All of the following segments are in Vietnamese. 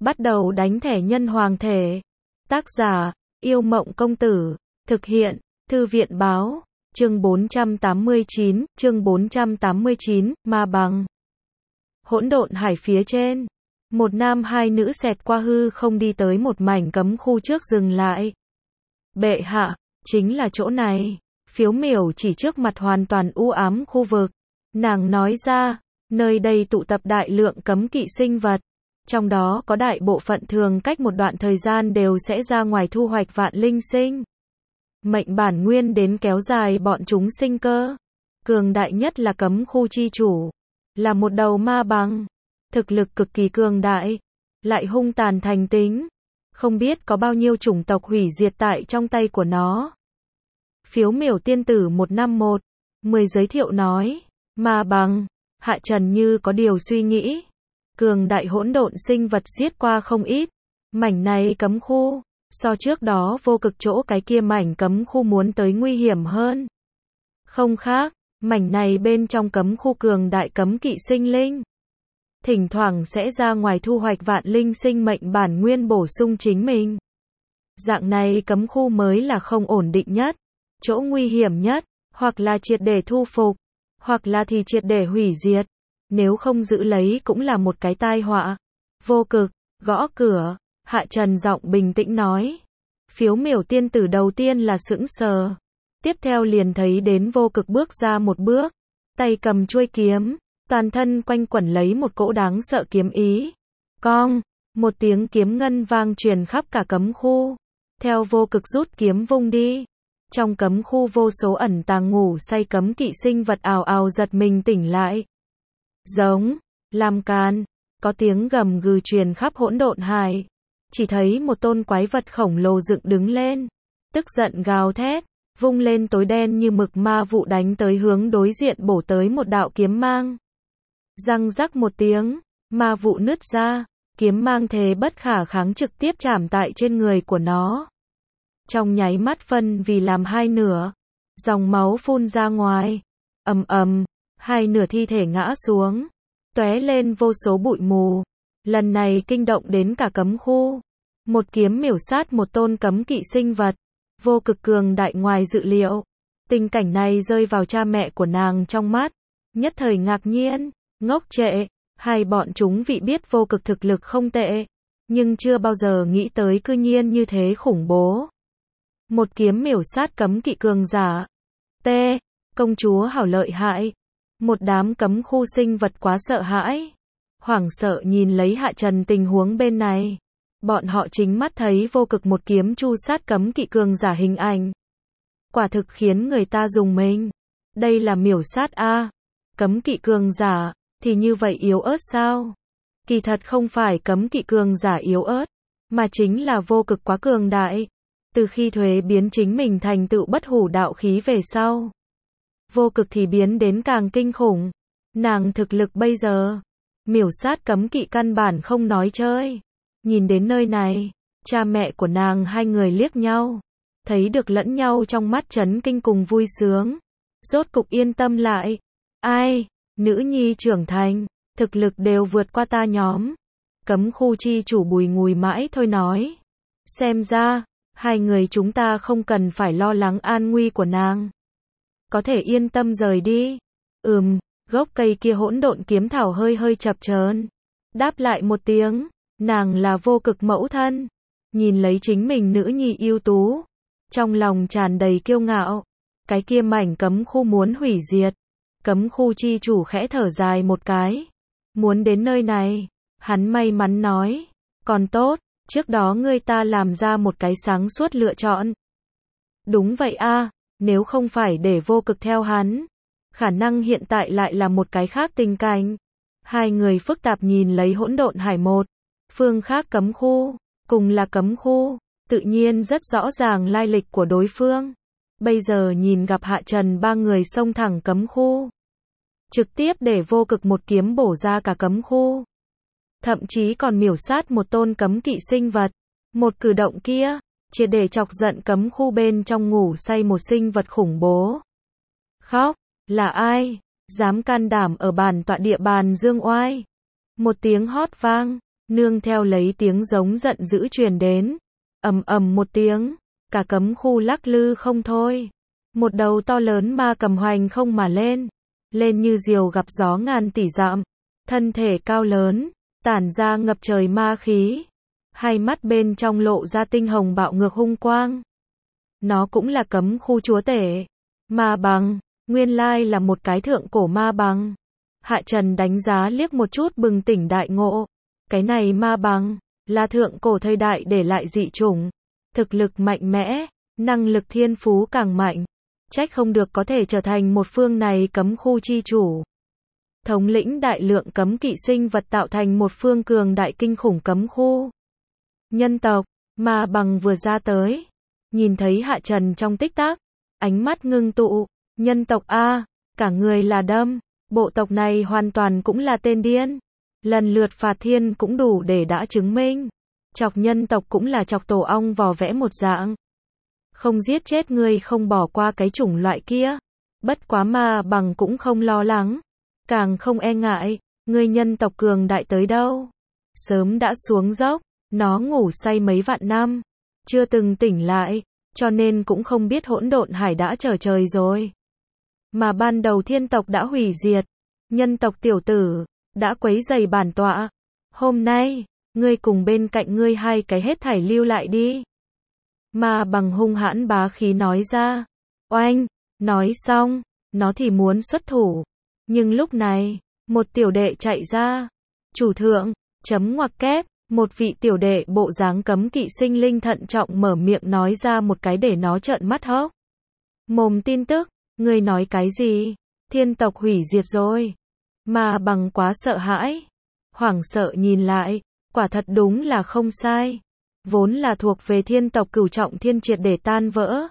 Bắt đầu đánh thẻ nhân hoàng thể. Tác giả, Yêu Mộng Công Tử. Thực hiện, Thư viện Báo. Chương 489, Ma Bằng. Hỗn độn hải phía trên. Một nam hai nữ xẹt qua hư không đi tới một mảnh cấm khu trước dừng lại. Bệ hạ, chính là chỗ này. Phiếu miểu chỉ trước mặt hoàn toàn u ám khu vực. Nàng nói ra, nơi đây tụ tập đại lượng cấm kỵ sinh vật. Trong đó có đại bộ phận thường cách một đoạn thời gian đều sẽ ra ngoài thu hoạch vạn linh sinh. Mệnh bản nguyên đến kéo dài bọn chúng sinh cơ. Cường đại nhất là cấm khu chi chủ. Là một đầu ma bằng. Thực lực cực kỳ cường đại. Lại hung tàn thành tính. Không biết có bao nhiêu chủng tộc hủy diệt tại trong tay của nó. Phiếu miểu tiên tử 151-10 giới thiệu nói. Ma bằng. Hạ Trần như có điều suy nghĩ. Cường đại hỗn độn sinh vật giết qua không ít. Mảnh này cấm khu. So trước đó vô cực chỗ cái kia mảnh cấm khu muốn tới nguy hiểm hơn. Không khác, mảnh này bên trong cấm khu cường đại cấm kỵ sinh linh. Thỉnh thoảng sẽ ra ngoài thu hoạch vạn linh sinh mệnh bản nguyên bổ sung chính mình. Dạng này cấm khu mới là không ổn định nhất. Chỗ nguy hiểm nhất, hoặc là triệt để thu phục, hoặc là thì triệt để hủy diệt. Nếu không giữ lấy cũng là một cái tai họa. Vô cực, gõ cửa. Hạ Trần giọng bình tĩnh nói. Phiếu miểu tiên tử đầu tiên là sững sờ. Tiếp theo liền thấy đến vô cực bước ra một bước. Tay cầm chuôi kiếm. Toàn thân quanh quẩn lấy một cỗ đáng sợ kiếm ý. Cong. Một tiếng kiếm ngân vang truyền khắp cả cấm khu. Theo vô cực rút kiếm vung đi. Trong cấm khu vô số ẩn tàng ngủ say cấm kỵ sinh vật ào ào giật mình tỉnh lại. Giống. Làm can. Có tiếng gầm gừ truyền khắp hỗn độn hải. Chỉ thấy một tôn quái vật khổng lồ dựng đứng lên. Tức giận gào thét. Vung lên tối đen như mực ma vụ đánh tới hướng đối diện bổ tới một đạo kiếm mang. Răng rắc một tiếng. Ma vụ nứt ra. Kiếm mang thế bất khả kháng trực tiếp chạm tại trên người của nó. Trong nháy mắt phân vì làm hai nửa. Dòng máu phun ra ngoài. Ầm ầm. Hai nửa thi thể ngã xuống. Tóe lên vô số bụi mù. Lần này kinh động đến cả cấm khu. Một kiếm miểu sát một tôn cấm kỵ sinh vật. Vô cực cường đại ngoài dự liệu. Tình cảnh này rơi vào cha mẹ của nàng trong mắt. Nhất thời ngạc nhiên, ngốc trệ. Hai bọn chúng vị biết vô cực thực lực không tệ. Nhưng chưa bao giờ nghĩ tới cư nhiên như thế khủng bố. Một kiếm miểu sát cấm kỵ cường giả. T. Công chúa hảo lợi hại. Một đám cấm khu sinh vật quá sợ hãi. Hoảng sợ nhìn lấy Hạ Trần tình huống bên này. Bọn họ chính mắt thấy vô cực một kiếm chu sát cấm kỵ cường giả hình ảnh. Quả thực khiến người ta rùng mình. Đây là miểu sát A. Cấm kỵ cường giả, thì như vậy yếu ớt sao? Kỳ thật không phải cấm kỵ cường giả yếu ớt, mà chính là vô cực quá cường đại. Từ khi thuế biến chính mình thành tựu bất hủ đạo khí về sau. Vô cực thì biến đến càng kinh khủng. Nàng thực lực bây giờ. Miểu sát cấm kỵ căn bản không nói chơi. Nhìn đến nơi này, cha mẹ của nàng hai người liếc nhau. Thấy được lẫn nhau trong mắt chấn kinh cùng vui sướng. Rốt cục yên tâm lại. Ai, nữ nhi trưởng thành, thực lực đều vượt qua ta nhóm. Cấm khu chi chủ bùi ngùi mãi thôi nói. Xem ra, hai người chúng ta không cần phải lo lắng an nguy của nàng. Có thể yên tâm rời đi. Gốc cây kia hỗn độn kiếm thảo hơi hơi chập chờn. Đáp lại một tiếng, nàng là vô cực mẫu thân. Nhìn lấy chính mình nữ nhi ưu tú. Trong lòng tràn đầy kiêu ngạo. Cái kia mảnh cấm khu muốn hủy diệt. Cấm khu chi chủ khẽ thở dài một cái. Muốn đến nơi này, hắn may mắn nói. Còn tốt, trước đó ngươi ta làm ra một cái sáng suốt lựa chọn. Đúng vậy a, nếu không phải để vô cực theo hắn. Khả năng hiện tại lại là một cái khác tình cảnh. Hai người phức tạp nhìn lấy hỗn độn hải một. Phương khác cấm khu, cùng là cấm khu, tự nhiên rất rõ ràng lai lịch của đối phương. Bây giờ nhìn gặp Hạ Trần ba người xông thẳng cấm khu. Trực tiếp để vô cực một kiếm bổ ra cả cấm khu. Thậm chí còn miểu sát một tôn cấm kỵ sinh vật. Một cử động kia, chỉ để chọc giận cấm khu bên trong ngủ say một sinh vật khủng bố. Khóc, là ai? Dám can đảm ở bản tọa địa bàn dương oai. Một tiếng hót vang, nương theo lấy tiếng giống giận dữ truyền đến. Ầm ầm một tiếng, cả cấm khu lắc lư không thôi. Một đầu to lớn ma cầm hoành không mà lên, lên như diều gặp gió ngàn tỷ dặm, thân thể cao lớn, tản ra ngập trời ma khí, hai mắt bên trong lộ ra tinh hồng bạo ngược hung quang. Nó cũng là cấm khu chúa tể, ma bằng, nguyên lai là một cái thượng cổ ma bằng. Hạ Trần đánh giá liếc một chút bừng tỉnh đại ngộ, cái này ma bằng, là thượng cổ thời đại để lại dị chủng, thực lực mạnh mẽ, năng lực thiên phú càng mạnh, trách không được có thể trở thành một phương này cấm khu chi chủ. Thống lĩnh đại lượng cấm kỵ sinh vật tạo thành một phương cường đại kinh khủng cấm khu. Nhân tộc, ma bằng vừa ra tới, nhìn thấy Hạ Trần trong tích tắc, ánh mắt ngưng tụ, nhân tộc a, cả người là đâm, bộ tộc này hoàn toàn cũng là tên điên. Lần lượt phạt thiên cũng đủ để đã chứng minh, chọc nhân tộc cũng là chọc tổ ong vò vẽ một dạng. Không giết chết ngươi không bỏ qua cái chủng loại kia, bất quá ma bằng cũng không lo lắng, càng không e ngại, ngươi nhân tộc cường đại tới đâu. Sớm đã xuống dốc, nó ngủ say mấy vạn năm, chưa từng tỉnh lại, cho nên cũng không biết hỗn độn hải đã trở trời rồi. Mà ban đầu thiên tộc đã hủy diệt, nhân tộc tiểu tử, đã quấy rầy bản tọa. Hôm nay, ngươi cùng bên cạnh ngươi hai cái hết thảy lưu lại đi. Ma bằng hung hãn bá khí nói ra. Oanh, nói xong, nó thì muốn xuất thủ. Nhưng lúc này, một tiểu đệ chạy ra. Chủ thượng, chấm ngoặc kép, một vị tiểu đệ bộ dáng cấm kỵ sinh linh thận trọng mở miệng nói ra một cái để nó trợn mắt hốc. Mồm tin tức, ngươi nói cái gì? Thiên tộc hủy diệt rồi. Ma bằng quá sợ hãi, hoảng sợ nhìn lại, quả thật đúng là không sai. Vốn là thuộc về thiên tộc cửu trọng thiên triệt để tan vỡ.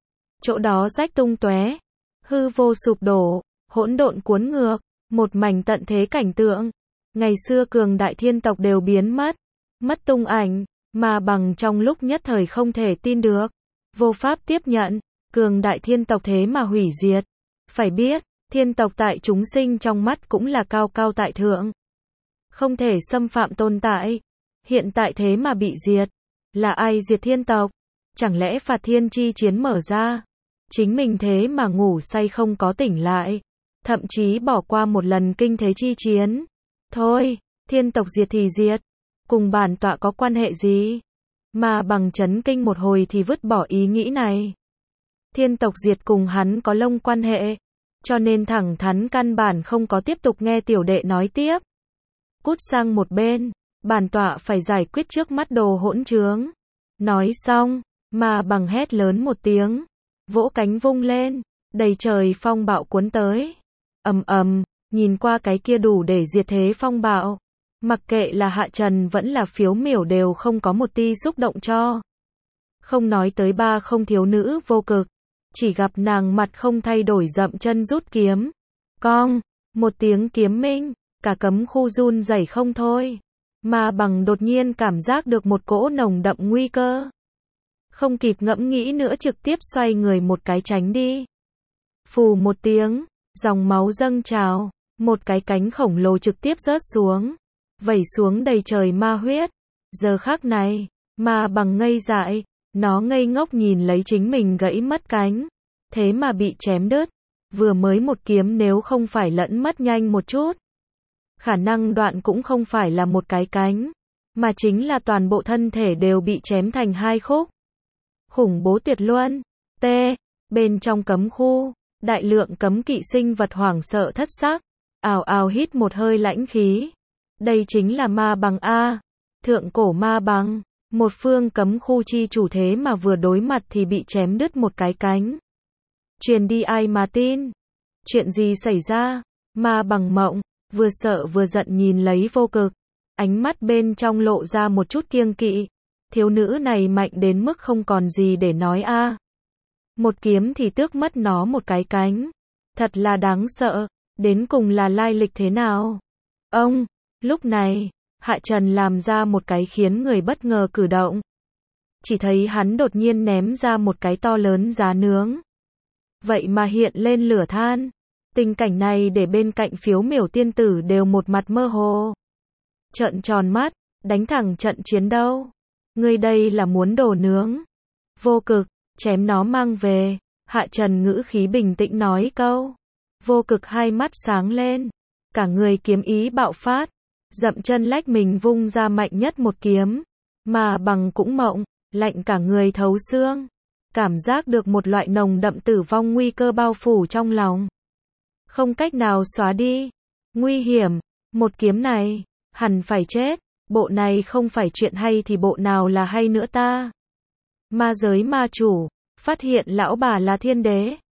Chỗ đó rách tung tóe, hư vô sụp đổ, hỗn độn cuốn ngược, một mảnh tận thế cảnh tượng. Ngày xưa cường đại thiên tộc đều biến mất, mất tung ảnh, mà bằng trong lúc nhất thời không thể tin được, vô pháp tiếp nhận, cường đại thiên tộc thế mà hủy diệt. Phải biết, thiên tộc tại chúng sinh trong mắt cũng là cao cao tại thượng, không thể xâm phạm tồn tại. Hiện tại thế mà bị diệt. Là ai diệt thiên tộc? Chẳng lẽ phạt thiên chi chiến mở ra? Chính mình thế mà ngủ say không có tỉnh lại, thậm chí bỏ qua một lần kinh thế chi chiến. Thôi, thiên tộc diệt thì diệt, cùng bản tọa có quan hệ gì? Mà bằng chấn kinh một hồi thì vứt bỏ ý nghĩ này. Thiên tộc diệt cùng hắn có lông quan hệ, cho nên thẳng thắn căn bản không có tiếp tục nghe tiểu đệ nói tiếp. Cút sang một bên, bản tọa phải giải quyết trước mắt đồ hỗn trướng. Nói xong, mà bằng hét lớn một tiếng, vỗ cánh vung lên, đầy trời phong bạo cuốn tới. Ầm ầm, nhìn qua cái kia đủ để diệt thế phong bạo, mặc kệ là Hạ Trần vẫn là Phiếu Miểu đều không có một ti xúc động cho. Không nói tới ba không thiếu nữ vô cực, chỉ gặp nàng mặt không thay đổi dậm chân rút kiếm. Cong, một tiếng kiếm minh, cả cấm khu run rẩy không thôi. Mà bằng đột nhiên cảm giác được một cỗ nồng đậm nguy cơ. Không kịp ngẫm nghĩ nữa trực tiếp xoay người một cái tránh đi. Phù một tiếng, dòng máu dâng trào, một cái cánh khổng lồ trực tiếp rớt xuống, vẩy xuống đầy trời ma huyết. Giờ khắc này, mà bằng ngây dại, nó ngây ngốc nhìn lấy chính mình gãy mất cánh, thế mà bị chém đứt. Vừa mới một kiếm nếu không phải lẫn mất nhanh một chút, khả năng đoạn cũng không phải là một cái cánh, mà chính là toàn bộ thân thể đều bị chém thành hai khúc. Khủng bố tuyệt luân. T. Bên trong cấm khu, đại lượng cấm kỵ sinh vật hoảng sợ thất sắc, ào ào hít một hơi lãnh khí. Đây chính là ma bằng A. Thượng cổ ma bằng, một phương cấm khu chi chủ thế mà vừa đối mặt thì bị chém đứt một cái cánh. Truyền đi ai mà tin? Chuyện gì xảy ra? Ma bằng mộng, vừa sợ vừa giận nhìn lấy vô cực, ánh mắt bên trong lộ ra một chút kiêng kỵ. Thiếu nữ này mạnh đến mức không còn gì để nói a. Một kiếm thì tước mất nó một cái cánh. Thật là đáng sợ, đến cùng là lai lịch thế nào? Ông, lúc này, Hạ Trần làm ra một cái khiến người bất ngờ cử động. Chỉ thấy hắn đột nhiên ném ra một cái to lớn giá nướng. Vậy mà hiện lên lửa than. Tình cảnh này để bên cạnh Phiếu Miểu tiên tử đều một mặt mơ hồ. Trợn tròn mắt, đánh thẳng trận chiến đâu. Ngươi đây là muốn đồ nướng. Vô Cực, chém nó mang về. Hạ Trần ngữ khí bình tĩnh nói câu. Vô Cực hai mắt sáng lên. Cả người kiếm ý bạo phát. Dậm chân lách mình vung ra mạnh nhất một kiếm. Mà Bằng cũng mộng, lạnh cả người thấu xương. Cảm giác được một loại nồng đậm tử vong nguy cơ bao phủ trong lòng. Không cách nào xóa đi. Nguy hiểm. Một kiếm này, hẳn phải chết. Bộ này không phải chuyện hay thì bộ nào là hay nữa ta. Ma giới ma chủ, phát hiện lão bà là thiên đế.